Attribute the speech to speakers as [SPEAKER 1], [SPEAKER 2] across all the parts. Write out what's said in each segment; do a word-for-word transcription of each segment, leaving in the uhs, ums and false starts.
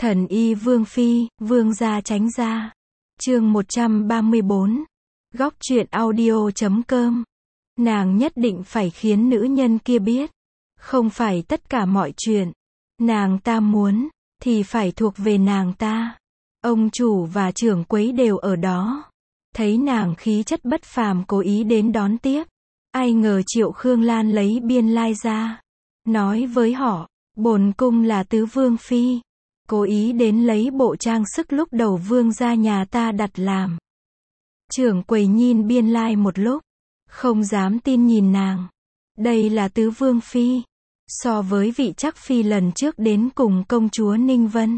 [SPEAKER 1] Thần y Vương Phi, Vương gia tránh ra. Chương một trăm ba mươi bốn. Góc truyện audio chấm com. Nàng nhất định phải khiến nữ nhân kia biết. Không phải tất cả mọi chuyện nàng ta muốn thì phải thuộc về nàng ta. Ông chủ và trưởng quấy đều ở đó. Thấy nàng khí chất bất phàm cố ý đến đón tiếp. Ai ngờ Triệu Khương Lan lấy biên lai ra. Nói với họ, bổn cung là tứ vương phi. Cố ý đến lấy bộ trang sức lúc đầu vương gia nhà ta đặt làm. Trưởng quầy nhìn biên lai một lúc. Không dám tin nhìn nàng. Đây là tứ vương phi. So với vị Trắc Phi lần trước đến cùng công chúa Ninh Vân.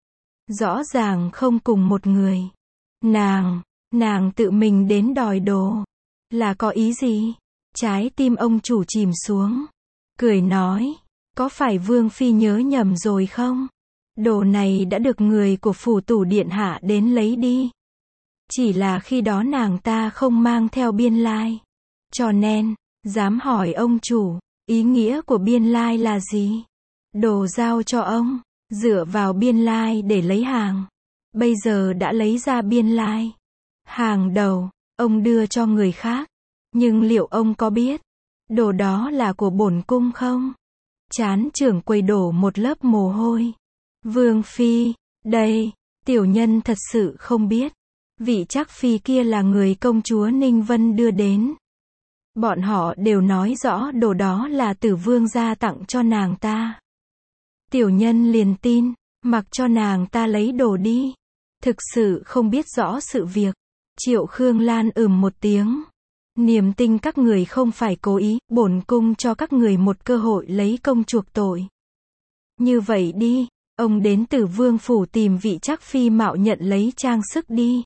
[SPEAKER 1] Rõ ràng không cùng một người. Nàng, nàng tự mình đến đòi đồ. Là có ý gì? Trái tim ông chủ chìm xuống. Cười nói, có phải Vương Phi nhớ nhầm rồi không? Đồ này đã được người của phủ tủ điện hạ đến lấy đi. Chỉ là khi đó nàng ta không mang theo biên lai. Cho nên, dám hỏi ông chủ, ý nghĩa của biên lai là gì? Đồ giao cho ông, dựa vào biên lai để lấy hàng. Bây giờ đã lấy ra biên lai. Hàng đầu, ông đưa cho người khác. Nhưng liệu ông có biết, đồ đó là của bổn cung không? Trán trưởng quầy đổ một lớp mồ hôi. Vương Phi, đây, tiểu nhân thật sự không biết. Vị Trắc Phi kia là người công chúa Ninh Vân đưa đến. Bọn họ đều nói rõ đồ đó là Tử Vương gia tặng cho nàng ta. Tiểu nhân liền tin, mặc cho nàng ta lấy đồ đi. Thực sự không biết rõ sự việc. Triệu Khương Lan ừm một tiếng. Niềm tin các người không phải cố ý, bổn cung cho các người một cơ hội lấy công chuộc tội. Như vậy đi, ông đến Tử Vương phủ tìm vị Trắc Phi mạo nhận lấy trang sức đi.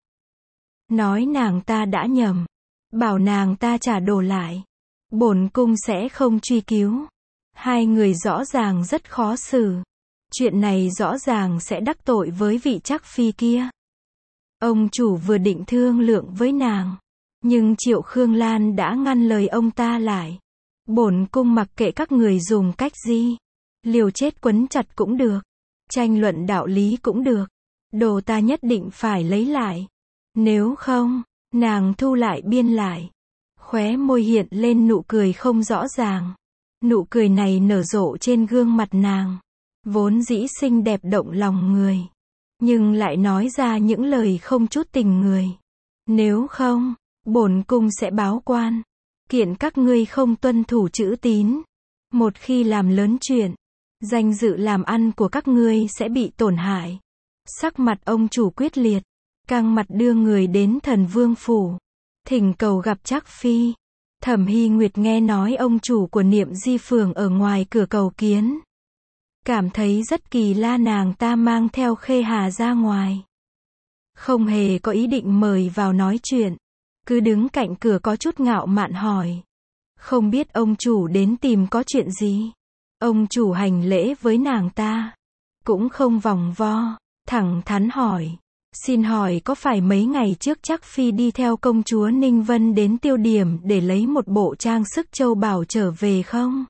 [SPEAKER 1] Nói nàng ta đã nhầm. Bảo nàng ta trả đồ lại. Bổn cung sẽ không truy cứu. Hai người rõ ràng rất khó xử. Chuyện này rõ ràng sẽ đắc tội với vị Trắc Phi kia. Ông chủ vừa định thương lượng với nàng. Nhưng Triệu Khương Lan đã ngăn lời ông ta lại. Bổn cung mặc kệ các người dùng cách gì. Liều chết quấn chặt cũng được. Tranh luận đạo lý cũng được. Đồ ta nhất định phải lấy lại. Nếu không, nàng thu lại biên lại. Khóe môi hiện lên nụ cười không rõ ràng. Nụ cười này nở rộ trên gương mặt nàng. Vốn dĩ xinh đẹp động lòng người. Nhưng lại nói ra những lời không chút tình người. Nếu không, bổn cung sẽ báo quan. Kiện các ngươi không tuân thủ chữ tín. Một khi làm lớn chuyện, danh dự làm ăn của các ngươi sẽ bị tổn hại. Sắc mặt ông chủ quyết liệt. Căng mặt đưa người đến Thần Vương phủ. Thỉnh cầu gặp Trắc Phi. Thẩm Hy Nguyệt nghe nói ông chủ của Niệm Di phường ở ngoài cửa cầu kiến. Cảm thấy rất kỳ lạ nàng ta mang theo Khê Hà ra ngoài. Không hề có ý định mời vào nói chuyện. Cứ đứng cạnh cửa có chút ngạo mạn hỏi. Không biết ông chủ đến tìm có chuyện gì. Ông chủ hành lễ với nàng ta. Cũng không vòng vo. Thẳng thắn hỏi. Xin hỏi có phải mấy ngày trước Trắc Phi đi theo công chúa Ninh Vân đến Tiêu Điểm để lấy một bộ trang sức châu báu trở về không?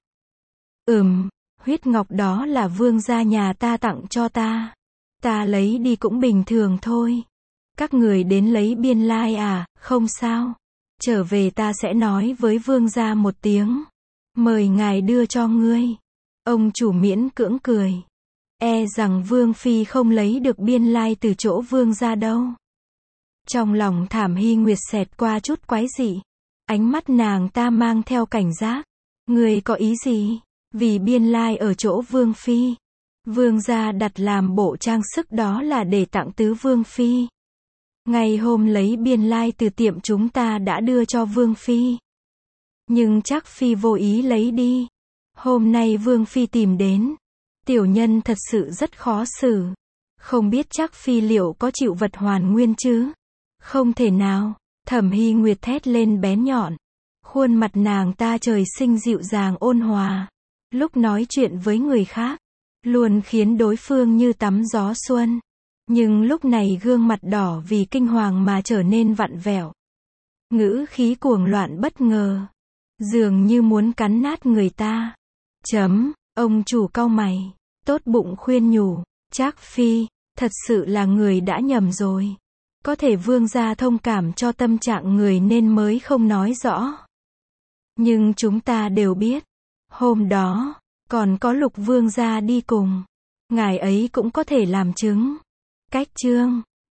[SPEAKER 1] Ừm, huyết ngọc đó là vương gia nhà ta tặng cho ta. Ta lấy đi cũng bình thường thôi. Các người đến lấy biên lai à, không sao. Trở về ta sẽ nói với vương gia một tiếng. Mời ngài đưa cho ngươi. Ông chủ miễn cưỡng cười. E rằng Vương Phi không lấy được biên lai từ chỗ vương gia đâu. Trong lòng Thẩm Hy Nguyệt xẹt qua chút quái dị. Ánh mắt nàng ta mang theo cảnh giác. Người có ý gì? Vì biên lai ở chỗ Vương Phi. Vương gia đặt làm bộ trang sức đó là để tặng tứ Vương Phi. Ngày hôm lấy biên lai từ tiệm chúng ta đã đưa cho Vương Phi. Nhưng Trắc Phi vô ý lấy đi. Hôm nay Vương Phi tìm đến. Tiểu nhân thật sự rất khó xử. Không biết Trắc Phi liệu có chịu vật hoàn nguyên chứ? Không thể nào. Thẩm Hy Nguyệt thét lên bén nhọn. Khuôn mặt nàng ta trời sinh dịu dàng ôn hòa. Lúc nói chuyện với người khác, luôn khiến đối phương như tắm gió xuân. Nhưng lúc này gương mặt đỏ vì kinh hoàng mà trở nên vặn vẹo. Ngữ khí cuồng loạn bất ngờ. Dường như muốn cắn nát người ta. Chấm. Ông chủ cau mày, tốt bụng khuyên nhủ, Trác Phi, thật sự là người đã nhầm rồi. Có thể vương gia thông cảm cho tâm trạng người nên mới không nói rõ. Nhưng chúng ta đều biết, hôm đó, còn có Lục vương gia đi cùng. Ngài ấy cũng có thể làm chứng. Cách chương